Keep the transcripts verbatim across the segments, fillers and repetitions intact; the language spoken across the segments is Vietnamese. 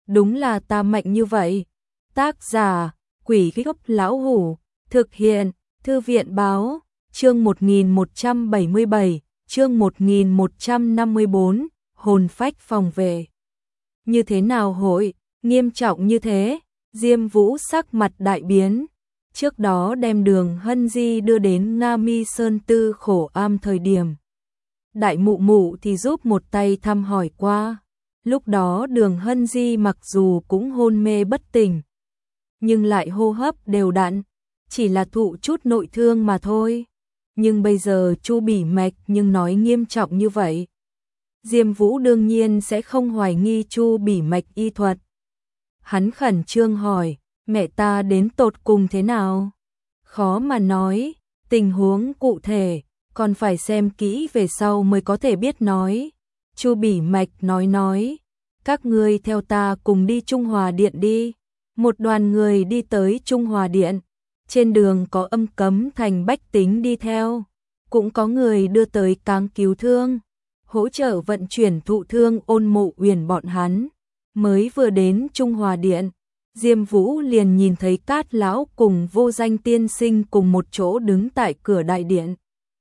đúng là ta mạnh như vậy. Tác giả, Quỷ Gốc Lão Hủ, thực hiện, Thư viện Báo, chương một nghìn một trăm bảy mươi bảy, chương một nghìn một trăm năm mươi tư, hồn phách phòng vệ. Như thế nào hội, nghiêm trọng như thế, Diêm Vũ sắc mặt đại biến. Trước đó đem Đường Hân Di đưa đến Nga Mi Sơn Tư Khổ Am thời điểm, đại mụ mụ thì giúp một tay thăm hỏi qua. Lúc đó Đường Hân Di mặc dù cũng hôn mê bất tỉnh, nhưng lại hô hấp đều đặn, chỉ là thụ chút nội thương mà thôi. Nhưng bây giờ Chu Bỉ Mạch nhưng nói nghiêm trọng như vậy. Diêm Vũ đương nhiên sẽ không hoài nghi Chu Bỉ Mạch y thuật. Hắn khẩn trương hỏi, mẹ ta đến tột cùng thế nào? Khó mà nói, tình huống cụ thể, còn phải xem kỹ về sau mới có thể biết nói. Chu Bỉ Mạch nói nói, các ngươi theo ta cùng đi Trung Hòa Điện đi. Một đoàn người đi tới Trung Hòa Điện, trên đường có Âm Cấm Thành bách tính đi theo, cũng có người đưa tới cáng cứu thương, hỗ trợ vận chuyển thụ thương Ôn Mộ Uyển bọn hắn. Mới vừa đến Trung Hòa Điện, Diêm Vũ liền nhìn thấy Cát lão cùng Vô Danh tiên sinh cùng một chỗ đứng tại cửa đại điện.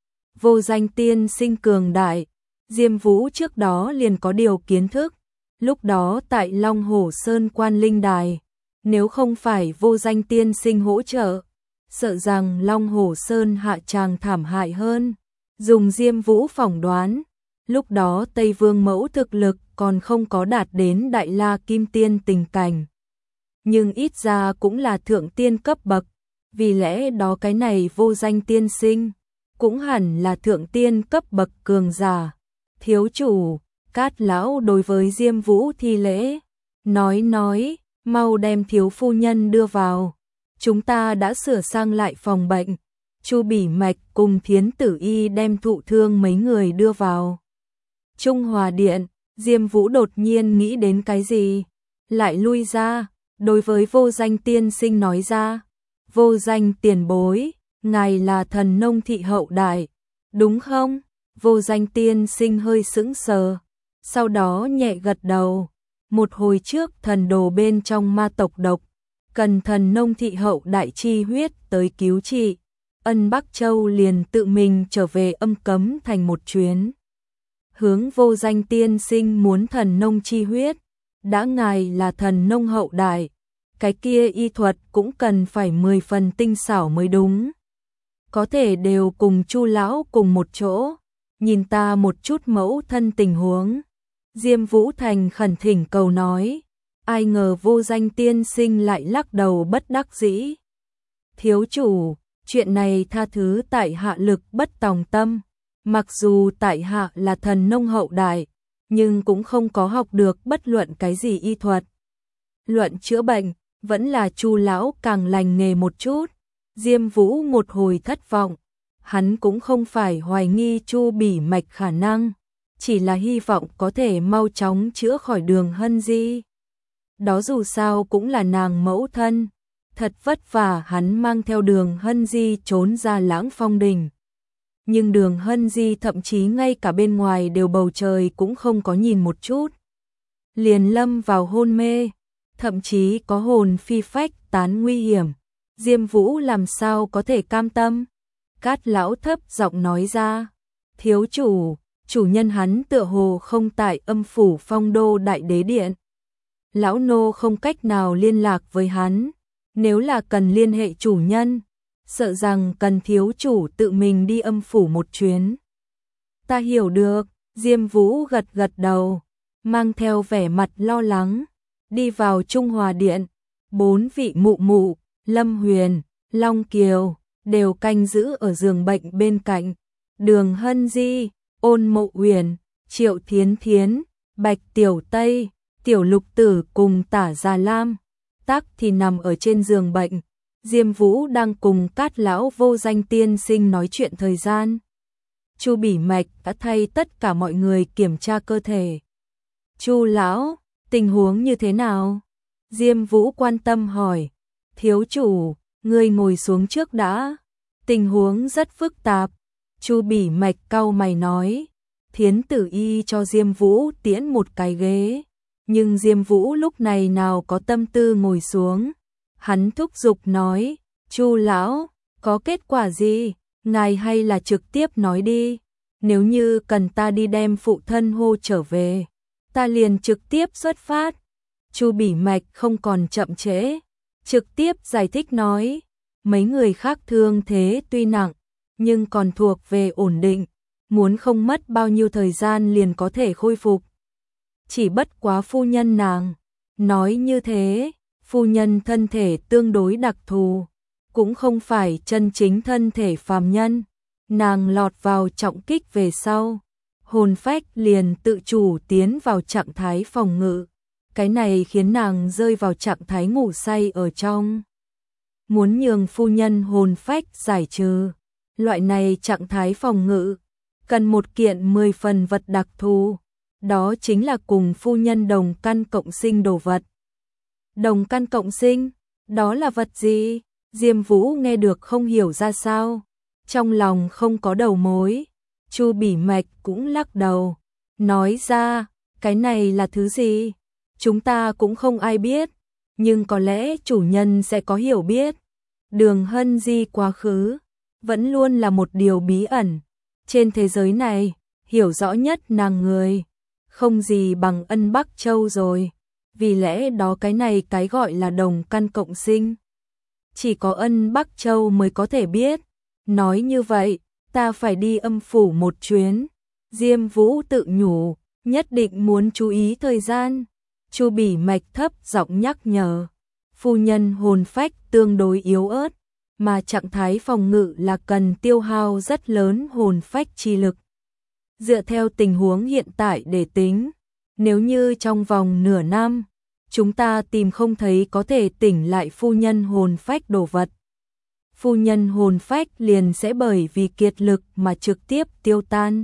Vô Danh tiên sinh cường đại, Diêm Vũ trước đó liền có điều kiến thức, lúc đó tại Long Hổ Sơn Quan Linh Đài, nếu không phải Vô Danh tiên sinh hỗ trợ, sợ rằng Long Hổ Sơn hạ tràng thảm hại hơn. Dùng Diêm Vũ phỏng đoán, lúc đó Tây Vương Mẫu thực lực còn không có đạt đến Đại La Kim Tiên tình cảnh, nhưng ít ra cũng là thượng tiên cấp bậc, vì lẽ đó cái này Vô Danh tiên sinh cũng hẳn là thượng tiên cấp bậc cường giả. Thiếu chủ, Cát lão đối với Diêm Vũ thi lễ, nói nói, mau đem thiếu phu nhân đưa vào, chúng ta đã sửa sang lại phòng bệnh. Chu Bỉ Mạch cùng Thiến Tử Y đem thụ thương mấy người đưa vào Trung Hòa Điện. Diêm Vũ đột nhiên nghĩ đến cái gì, lại lui ra, đối với Vô Danh tiên sinh nói ra, Vô Danh tiền bối, ngài là Thần Nông thị hậu đại, đúng không? Vô Danh tiên sinh hơi sững sờ, sau đó nhẹ gật đầu. Một hồi trước thần đồ bên trong ma tộc độc, cần Thần Nông thị hậu đại chi huyết tới cứu trị, Ân Bắc Châu liền tự mình trở về Âm Cấm Thành một chuyến. Hướng Vô Danh tiên sinh muốn Thần Nông chi huyết, đã ngài là Thần Nông hậu đại, cái kia y thuật cũng cần phải mười phần tinh xảo mới đúng. Có thể đều cùng Chu lão cùng một chỗ, nhìn ta một chút mẫu thân tình huống. Diêm Vũ thành khẩn thỉnh cầu nói, ai ngờ Vô Danh tiên sinh lại lắc đầu bất đắc dĩ. Thiếu chủ, chuyện này tha thứ tại hạ lực bất tòng tâm, mặc dù tại hạ là Thần Nông hậu đại, nhưng cũng không có học được bất luận cái gì y thuật. Luận chữa bệnh, vẫn là Chu lão càng lành nghề một chút. Diêm Vũ một hồi thất vọng, hắn cũng không phải hoài nghi Chu Bỉ Mạch khả năng, chỉ là hy vọng có thể mau chóng chữa khỏi Đường Hân Di. Đó dù sao cũng là nàng mẫu thân, thật vất vả hắn mang theo Đường Hân Di trốn ra Lãng Phong Đình. Nhưng Đường Hân Di thậm chí ngay cả bên ngoài đều bầu trời cũng không có nhìn một chút, liền lâm vào hôn mê, thậm chí có hồn phi phách tán nguy hiểm. Diêm Vũ làm sao có thể cam tâm? Cát lão thấp giọng nói ra, thiếu chủ, chủ nhân hắn tựa hồ không tại Âm phủ Phong Đô Đại Đế Điện. Lão nô không cách nào liên lạc với hắn, nếu là cần liên hệ chủ nhân, sợ rằng cần thiếu chủ tự mình đi Âm phủ một chuyến. Ta hiểu được, Diêm Vũ gật gật đầu, mang theo vẻ mặt lo lắng, đi vào Trung Hòa Điện. Bốn vị mụ mụ, Lâm Huyền, Long Kiều, đều canh giữ ở giường bệnh bên cạnh. Đường Hân Di, Ôn Mộ Uyển, Triệu Thiến Thiến, Bạch Tiểu Tây, Tiểu Lục Tử cùng Tả Già Lam, Tắc thì nằm ở trên giường bệnh. Diêm Vũ đang cùng Cát lão Vô Danh tiên sinh nói chuyện thời gian. Chu Bỉ Mạch đã thay tất cả mọi người kiểm tra cơ thể. Chu lão, tình huống như thế nào? Diêm Vũ quan tâm hỏi. Thiếu chủ, ngươi ngồi xuống trước đã. Tình huống rất phức tạp. Chu Bỉ Mạch cau mày nói. Thiến Tử Y cho Diêm Vũ tiễn một cái ghế, Nhưng Diêm Vũ lúc này nào có tâm tư ngồi xuống. Hắn thúc giục nói, Chu lão, có kết quả gì, ngài hay là trực tiếp nói đi. Nếu như cần ta đi đem phụ thân hô trở về, ta liền trực tiếp xuất phát. Chu Bỉ Mạch không còn chậm trễ, trực tiếp giải thích nói, mấy người khác thương thế tuy nặng, nhưng còn thuộc về ổn định, muốn không mất bao nhiêu thời gian liền có thể khôi phục. Chỉ bất quá phu nhân nàng, nói như thế, phu nhân thân thể tương đối đặc thù, cũng không phải chân chính thân thể phàm nhân, nàng lọt vào trọng kích về sau, hồn phách liền tự chủ tiến vào trạng thái phòng ngự, cái này khiến nàng rơi vào trạng thái ngủ say ở trong. Muốn nhường phu nhân hồn phách giải trừ, loại này trạng thái phòng ngự, cần một kiện mười phần vật đặc thù, đó chính là cùng phu nhân đồng căn cộng sinh đồ vật. Đồng căn cộng sinh, đó là vật gì? Diêm Vũ nghe được không hiểu ra sao, trong lòng không có đầu mối. Chu Bỉ Mạch cũng lắc đầu, nói ra, cái này là thứ gì? Chúng ta cũng không ai biết, nhưng có lẽ chủ nhân sẽ có hiểu biết. Đường Hân Di quá khứ, vẫn luôn là một điều bí ẩn. Trên thế giới này, hiểu rõ nhất nàng người, không gì bằng Ân Bắc Châu rồi. Vì lẽ đó cái này cái gọi là đồng căn cộng sinh, chỉ có Ân Bắc Châu mới có thể biết. Nói như vậy, ta phải đi âm phủ một chuyến. Diêm Vũ tự nhủ, nhất định muốn chú ý thời gian. Chu Bỉ Mạch thấp giọng nhắc nhở, phu nhân hồn phách tương đối yếu ớt, mà trạng thái phòng ngự là cần tiêu hao rất lớn hồn phách chi lực. Dựa theo tình huống hiện tại để tính, nếu như trong vòng nửa năm, chúng ta tìm không thấy có thể tỉnh lại phu nhân hồn phách đồ vật, phu nhân hồn phách liền sẽ bởi vì kiệt lực mà trực tiếp tiêu tan.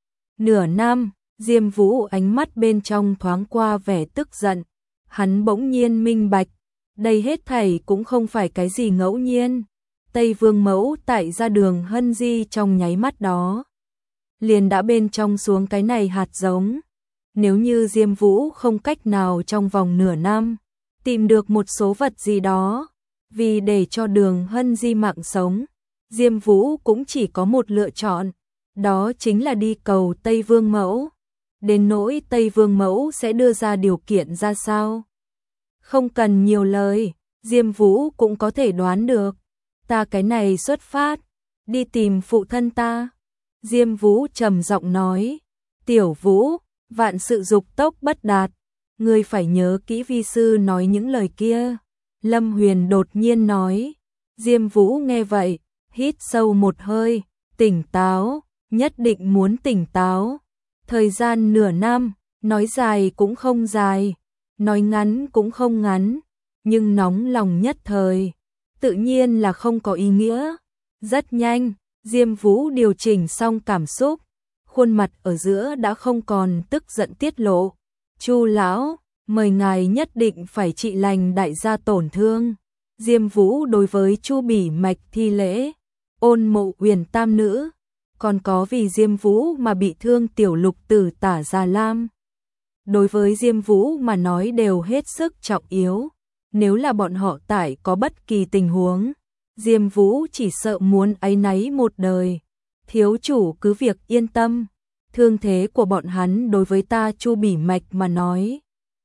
Nửa năm, Diêm Vũ ánh mắt bên trong thoáng qua vẻ tức giận, hắn bỗng nhiên minh bạch, đây hết thảy cũng không phải cái gì ngẫu nhiên. Tây Vương Mẫu tại ra Đường Hân Di trong nháy mắt đó, liền đã bên trong xuống cái này hạt giống. Nếu như Diêm Vũ không cách nào trong vòng nửa năm tìm được một số vật gì đó, vì để cho Đường Hân Di mạng sống, Diêm Vũ cũng chỉ có một lựa chọn, đó chính là đi cầu Tây Vương Mẫu. Đến nỗi Tây Vương Mẫu sẽ đưa ra điều kiện ra sao, không cần nhiều lời, Diêm Vũ cũng có thể đoán được. Ta cái này xuất phát, đi tìm phụ thân ta. Diêm Vũ trầm giọng nói, Tiểu Vũ, vạn sự dục tốc bất đạt, ngươi phải nhớ kỹ vi sư nói những lời kia. Lâm Huyền đột nhiên nói. Diêm Vũ nghe vậy, hít sâu một hơi, tỉnh táo, nhất định muốn tỉnh táo. Thời gian nửa năm, nói dài cũng không dài, nói ngắn cũng không ngắn, nhưng nóng lòng nhất thời, tự nhiên là không có ý nghĩa. Rất nhanh, Diêm Vũ điều chỉnh xong cảm xúc, khuôn mặt ở giữa đã không còn tức giận tiết lộ. Chu lão, mời ngài nhất định phải trị lành đại gia tổn thương. Diêm Vũ đối với Chu Bỉ Mạch thi lễ, ôn mộ Huyền tam nữ, còn có vì Diêm Vũ mà bị thương tiểu lục tử Tả Già Lam. Đối với Diêm Vũ mà nói đều hết sức trọng yếu. Nếu là bọn họ tại có bất kỳ tình huống, Diêm Vũ chỉ sợ muốn áy náy một đời. Thiếu chủ cứ việc yên tâm, thương thế của bọn hắn đối với ta Chu Bỉ Mạch mà nói,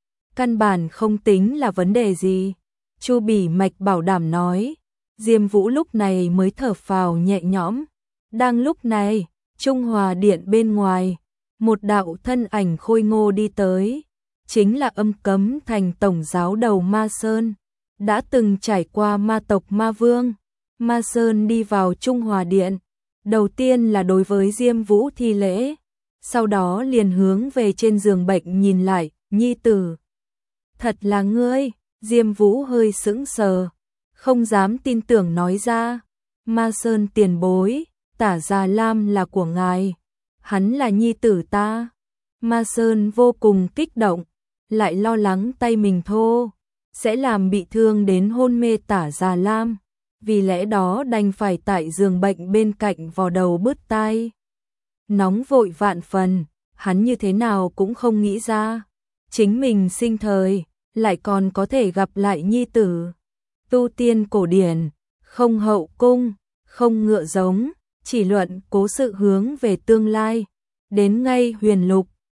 căn bản không tính là vấn đề gì. Chu Bỉ Mạch bảo đảm nói. Diêm Vũ lúc này mới thở phào nhẹ nhõm. Đang lúc này, Trung Hòa Điện bên ngoài, một đạo thân ảnh khôi ngô đi tới, chính là Âm Cấm Thành tổng giáo đầu Ma Sơn, đã từng trải qua ma tộc Ma Vương. Ma Sơn đi vào Trung Hòa Điện, đầu tiên là đối với Diêm Vũ thi lễ, sau đó liền hướng về trên giường bệnh nhìn lại, nhi tử. Thật là ngươi? Diêm Vũ hơi sững sờ, không dám tin tưởng nói ra. Ma Sơn tiền bối, Tả Già Lam là của ngài, hắn là nhi tử ta. Ma Sơn vô cùng kích động, lại lo lắng tay mình thô sẽ làm bị thương đến hôn mê Tả Già Lam, vì lẽ đó đành phải tại giường bệnh bên cạnh vò đầu bứt tai. Nóng vội vạn phần, hắn như thế nào cũng không nghĩ ra, chính mình sinh thời, lại còn có thể gặp lại nhi tử. Tu tiên cổ điển, không hậu cung, không ngựa giống, chỉ luận cố sự hướng về tương lai. Đến ngay huyền lục,